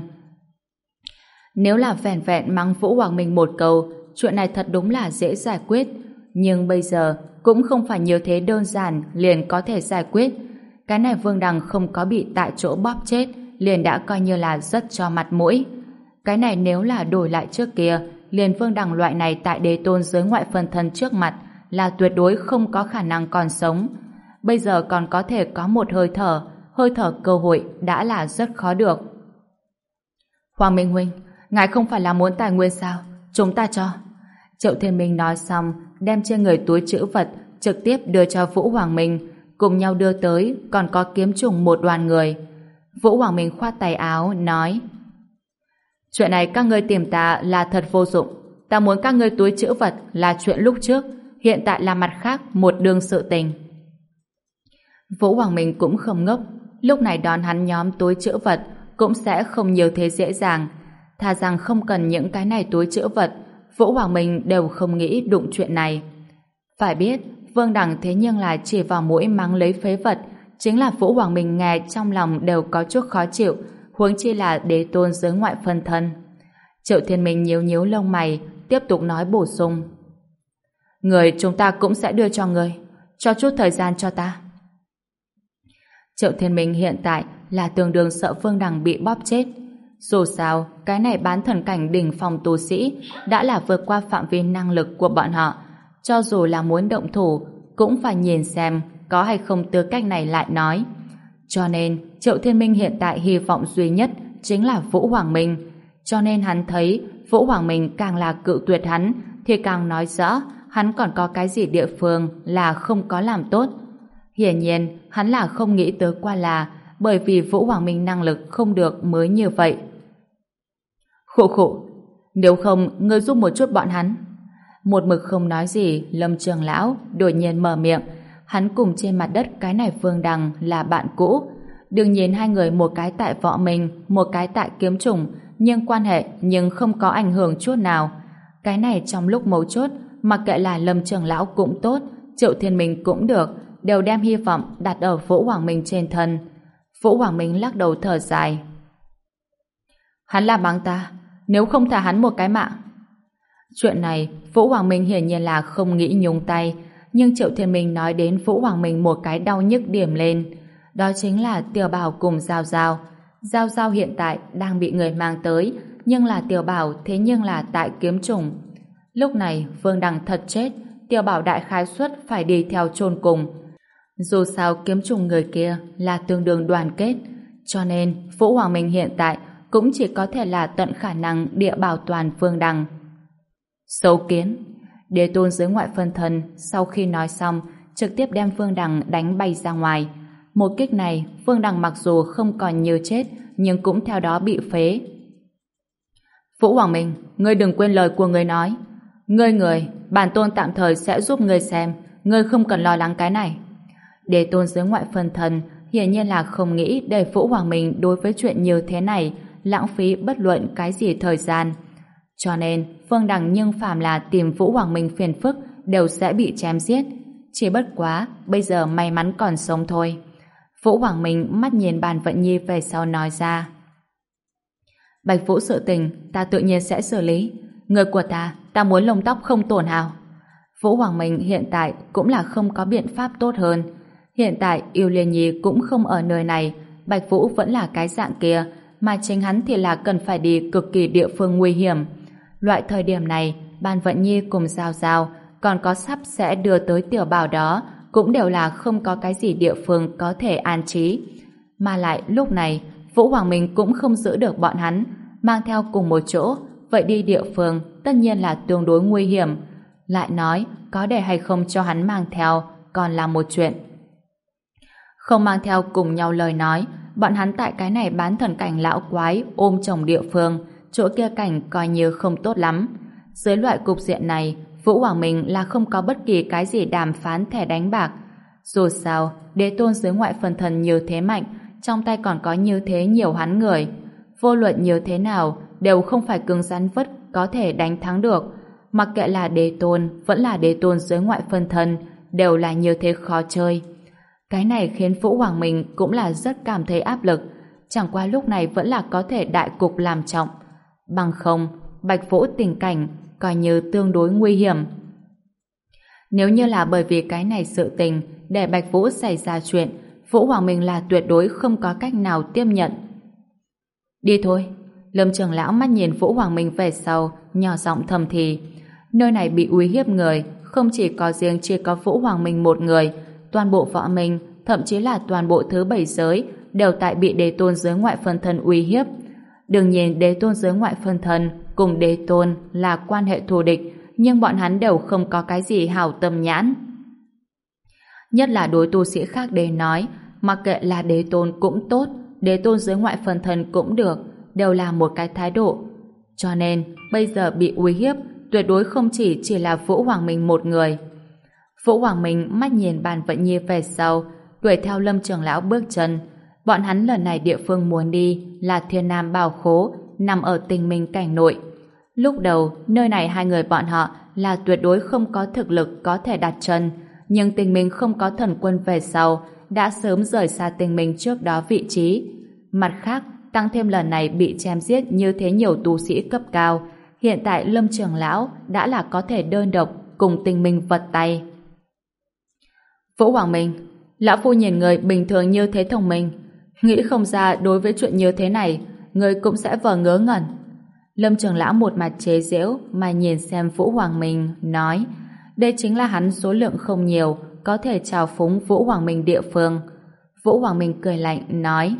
Nếu là vẹn vẹn mắng Vũ Hoàng Minh một câu, chuyện này thật đúng là dễ giải quyết. Nhưng bây giờ, cũng không phải nhiều thế đơn giản liền có thể giải quyết. Cái này Vương Đằng không có bị tại chỗ bóp chết, liền đã coi như là rất cho mặt mũi. Cái này nếu là đổi lại trước kia, liền Vương Đằng loại này tại đế tôn giới ngoại phân thân trước mặt là tuyệt đối không có khả năng còn sống. Bây giờ còn có thể có một hơi thở, hơi thở cơ hội đã là rất khó được. Hoàng Minh huynh, ngài không phải là muốn tài nguyên sao? Chúng ta cho. Triệu Thiên Minh nói xong, đem trên người túi trữ vật trực tiếp đưa cho Vũ Hoàng Minh, cùng nhau đưa tới còn có kiếm trùng một đoàn người. Vũ Hoàng Minh khoát tay áo, nói: chuyện này các ngươi tìm ta là thật vô dụng. Ta muốn các ngươi túi trữ vật là chuyện lúc trước, hiện tại là mặt khác một đường sự tình. Vũ Hoàng Minh cũng không ngốc, lúc này đón hắn nhóm túi trữ vật cũng sẽ không nhiều thế dễ dàng. Thà rằng không cần những cái này túi trữ vật, Vũ Hoàng Minh đều không nghĩ đụng chuyện này. Phải biết, Vương Đằng thế nhưng là chỉ vào mũi mắng lấy phế vật, chính là Vũ Hoàng Minh nghe trong lòng đều có chút khó chịu, huống chi là đế tôn giới ngoại phân thân. Triệu Thiên Minh nhíu nhíu lông mày, tiếp tục nói bổ sung: người chúng ta cũng sẽ đưa cho người, cho chút thời gian cho ta. Triệu Thiên Minh hiện tại là tương đương sợ Vương Đằng bị bóp chết. Dù sao, cái này bán thần cảnh đỉnh phong tu sĩ đã là vượt qua phạm vi năng lực của bọn họ. Cho dù là muốn động thủ, cũng phải nhìn xem có hay không tư cách này lại nói. Cho nên, Triệu Thiên Minh hiện tại hy vọng duy nhất chính là Vũ Hoàng Minh. Cho nên hắn thấy Vũ Hoàng Minh càng là cự tuyệt hắn, thì càng nói rõ hắn còn có cái gì địa phương là không có làm tốt. Hiển nhiên, hắn là không nghĩ tới qua là bởi vì Vũ Hoàng Minh năng lực không được mới như vậy. Khổ khổ, nếu không, ngươi giúp một chút bọn hắn. Một mực không nói gì, Lâm Trường Lão đột nhiên mở miệng. Hắn cùng trên mặt đất cái này Vương Đằng là bạn cũ. Đừng nhìn hai người một cái tại Võ Minh, một cái tại Kiếm Trùng, nhưng quan hệ nhưng không có ảnh hưởng chút nào. Cái này trong lúc mấu chốt, mặc kệ là Lâm trưởng lão cũng tốt, Triệu Thiên Minh cũng được, đều đem hy vọng đặt ở Vũ Hoàng Minh trên thân. Vũ Hoàng Minh lắc đầu thở dài. Hắn làm băng ta, nếu không thả hắn một cái mạng. Chuyện này, Vũ Hoàng Minh hiển nhiên là không nghĩ nhúng tay, nhưng Triệu Thiên Minh nói đến Vũ Hoàng Minh một cái đau nhức điểm lên. Đó chính là Tiểu Bảo cùng Giao Giao. Giao Giao hiện tại đang bị người mang tới, nhưng là Tiểu Bảo thế nhưng là tại kiếm trùng. Lúc này Vương Đằng thật chết, Tiểu Bảo đại khái suất phải đi theo chôn cùng. Dù sao kiếm trùng người kia là tương đương đoàn kết, cho nên Vũ Hoàng Minh hiện tại cũng chỉ có thể là tận khả năng địa bảo toàn Vương Đằng. Xấu kiến! Đế tôn dưới ngoại phân thân sau khi nói xong trực tiếp đem Vương Đằng đánh bay ra ngoài. Một kích này Vương Đằng mặc dù không còn như chết nhưng cũng theo đó bị phế. Vũ Hoàng Minh, ngươi đừng quên lời của ngươi nói. Ngươi người, bản tôn tạm thời sẽ giúp ngươi xem, ngươi không cần lo lắng cái này. Đế tôn dưới ngoại phân thân hiển nhiên là không nghĩ để Vũ Hoàng Minh đối với chuyện như thế này lãng phí bất luận cái gì thời gian. Cho nên, Vương Đằng nhưng phàm là tìm Vũ Hoàng Minh phiền phức đều sẽ bị chém giết. Chỉ bất quá, bây giờ may mắn còn sống thôi. Vũ Hoàng Minh mắt nhìn Bàn Vận Nhi về sau nói ra. Bạch Vũ sự tình, ta tự nhiên sẽ xử lý. Người của ta, ta muốn lông tóc không tổn hao. Vũ Hoàng Minh hiện tại cũng là không có biện pháp tốt hơn. Hiện tại, Yêu Liên Nhi cũng không ở nơi này, Bạch Vũ vẫn là cái dạng kia, mà chính hắn thì là cần phải đi cực kỳ địa phương nguy hiểm. Loại thời điểm này, Ban Vận Nhi cùng Giao Giao còn có sắp sẽ đưa tới Tiểu Bảo đó cũng đều là không có cái gì địa phương có thể an trí. Mà lại lúc này, Vũ Hoàng Minh cũng không giữ được bọn hắn, mang theo cùng một chỗ, vậy đi địa phương tất nhiên là tương đối nguy hiểm. Lại nói, có để hay không cho hắn mang theo còn là một chuyện. Không mang theo cùng nhau lời nói, bọn hắn tại cái này bán thần cảnh lão quái ôm chồng địa phương, chỗ kia cảnh coi như không tốt lắm. Dưới loại cục diện này, Vũ Hoàng Minh là không có bất kỳ cái gì đàm phán thẻ đánh bạc. Dù sao, đế tôn dưới ngoại phần thần như thế mạnh, trong tay còn có như thế nhiều hắn người. Vô luận như thế nào, đều không phải cứng rắn vất có thể đánh thắng được. Mặc kệ là đế tôn, vẫn là đế tôn dưới ngoại phân thân, đều là như thế khó chơi. Cái này khiến Vũ Hoàng Minh cũng là rất cảm thấy áp lực. Chẳng qua lúc này vẫn là có thể đại cục làm trọng. Bằng không, Bạch Vũ tình cảnh coi như tương đối nguy hiểm. Nếu như là bởi vì cái này sự tình để Bạch Vũ xảy ra chuyện, Vũ Hoàng Minh là tuyệt đối không có cách nào tiếp nhận. Đi thôi. Lâm trưởng lão mắt nhìn Vũ Hoàng Minh về sau, nhỏ giọng thầm thì. Nơi này bị uy hiếp người, không chỉ có riêng chỉ có Vũ Hoàng Minh một người, toàn bộ võ minh, thậm chí là toàn bộ thứ bảy giới đều tại bị đế tôn giới ngoại phân thân uy hiếp. Đừng nhìn đế tôn giới ngoại phân thân cùng đế tôn là quan hệ thù địch, nhưng bọn hắn đều không có cái gì hảo tâm nhãn. Nhất là đối tu sĩ khác đế nói, mặc kệ là đế tôn cũng tốt, đế tôn giới ngoại phân thân cũng được, đều là một cái thái độ. Cho nên, bây giờ bị uy hiếp, tuyệt đối không chỉ chỉ là Vũ Hoàng Minh một người. Vũ Hoàng Minh mắt nhìn Bàn Vận Nhi về sau, đuổi theo Lâm trưởng lão bước chân. Bọn hắn lần này địa phương muốn đi là Thiên Nam Bảo Khố, nằm ở Tình Minh cảnh nội. Lúc đầu, nơi này hai người bọn họ là tuyệt đối không có thực lực có thể đặt chân, nhưng Tình Minh không có thần quân về sau, đã sớm rời xa Tình Minh trước đó vị trí. Mặt khác, tăng thêm lần này bị chém giết như thế nhiều tu sĩ cấp cao, hiện tại Lâm trưởng lão đã là có thể đơn độc cùng Tình Minh vật tay. Vũ Hoàng Minh, lão phu nhìn người bình thường như thế thông minh, nghĩ không ra đối với chuyện như thế này, người cũng sẽ vờ ngớ ngẩn. Lâm trưởng lão một mặt chế giễu mà nhìn xem Vũ Hoàng Minh, nói, đây chính là hắn số lượng không nhiều, có thể trào phúng Vũ Hoàng Minh địa phương. Vũ Hoàng Minh cười lạnh, nói,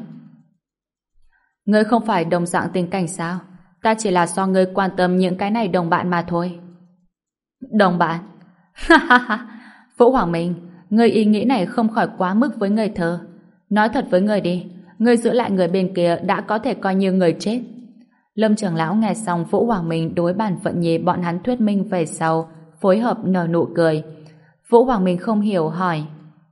ngươi không phải đồng dạng tình cảnh sao? Ta chỉ là do ngươi quan tâm những cái này đồng bạn mà thôi. Đồng bạn? Ha ha ha! Vũ Hoàng Minh, ngươi ý nghĩ này không khỏi quá mức với ngây thơ. Nói thật với ngươi đi, ngươi giữ lại người bên kia đã có thể coi như người chết. Lâm trưởng lão nghe xong Vũ Hoàng Minh đối Bàn Vận Nhi bọn hắn thuyết minh về sau, phối hợp nở nụ cười. Vũ Hoàng Minh không hiểu hỏi,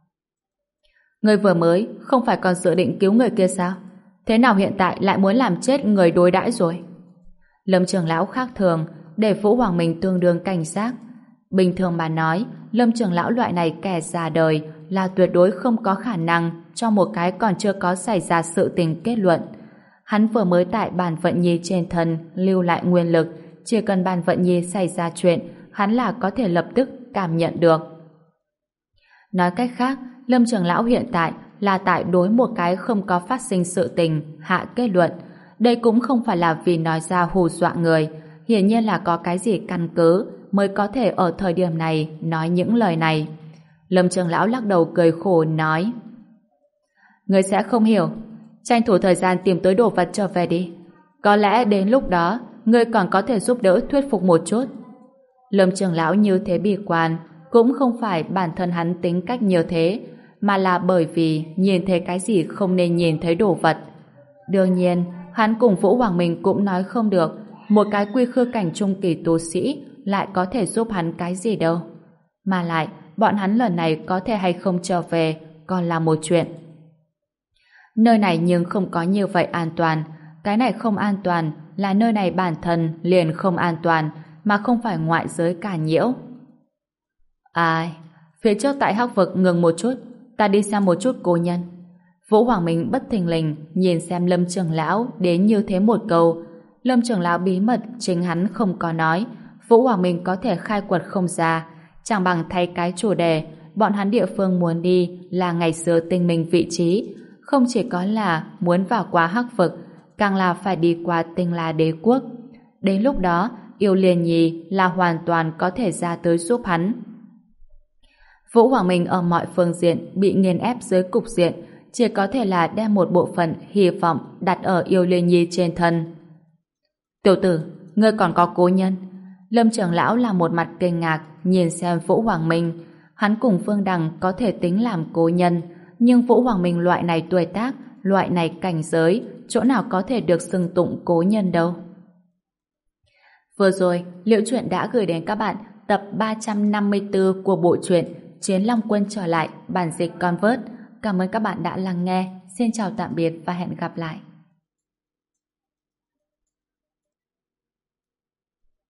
ngươi vừa mới không phải còn dự định cứu người kia sao? Thế nào hiện tại lại muốn làm chết người đối đãi rồi? Lâm trưởng lão khác thường, để Vũ Hoàng Minh tương đương cảnh giác. Bình thường mà nói, Lâm trưởng lão loại này kẻ già đời là tuyệt đối không có khả năng cho một cái còn chưa có xảy ra sự tình kết luận. Hắn vừa mới tại bàn vận nhi trên thân lưu lại nguyên lực, chỉ cần bàn vận nhi xảy ra chuyện, hắn là có thể lập tức cảm nhận được. Nói cách khác, Lâm trưởng lão hiện tại là tại đối một cái không có phát sinh sự tình hạ kết luận. Đây cũng không phải là vì nói ra hù dọa người, hiển nhiên là có cái gì căn cứ mới có thể ở thời điểm này nói những lời này. Lâm trưởng lão lắc đầu cười khổ nói: Ngươi sẽ không hiểu, tranh thủ thời gian tìm tới đồ vật trở về đi. Có lẽ đến lúc đó ngươi còn có thể giúp đỡ thuyết phục một chút. Lâm trưởng lão như thế bi quan cũng không phải bản thân hắn tính cách như thế, mà là bởi vì nhìn thấy cái gì không nên nhìn thấy đồ vật. Đương nhiên, hắn cùng Vũ Hoàng Minh cũng nói không được một cái quy khư cảnh trung kỳ tu sĩ lại có thể giúp hắn cái gì đâu. Mà lại, bọn hắn lần này có thể hay không trở về còn là một chuyện. Nơi này nhưng không có như vậy an toàn. Cái này không an toàn là nơi này bản thân liền không an toàn, mà không phải ngoại giới cả nhiễu. Ai? Phía trước tại Hắc Vực ngừng một chút, ta đi xem một chút cố nhân. Vũ Hoàng Minh bất thình lình nhìn xem Lâm trưởng lão đến như thế một câu. Lâm trưởng lão bí mật chính hắn không có nói, Vũ Hoàng Minh có thể khai quật không ra, chẳng bằng thay cái chủ đề. Bọn hắn địa phương muốn đi là ngày xưa tinh minh vị trí, không chỉ có là muốn vào qua Hắc Vực, càng là phải đi qua Tinh La Đế Quốc. Đến lúc đó, Yêu Liên Nhi là hoàn toàn có thể ra tới giúp hắn. Vũ Hoàng Minh ở mọi phương diện bị nghiền ép dưới cục diện, chỉ có thể là đem một bộ phận hy vọng đặt ở Yêu Liên Nhi trên thân. Tiểu tử, ngươi còn có cố nhân? Lâm trưởng lão là một mặt kinh ngạc nhìn xem Vũ Hoàng Minh. Hắn cùng Phương Đằng có thể tính làm cố nhân, nhưng Vũ Hoàng Minh loại này tuổi tác, loại này cảnh giới, chỗ nào có thể được xưng tụng cố nhân đâu. Vừa rồi, Liễu Chuyện đã gửi đến các bạn tập ba trăm năm mươi tư của bộ truyện Chiến Long Quân trở lại, bản dịch Convert. Cảm ơn các bạn đã lắng nghe. Xin chào tạm biệt và hẹn gặp lại.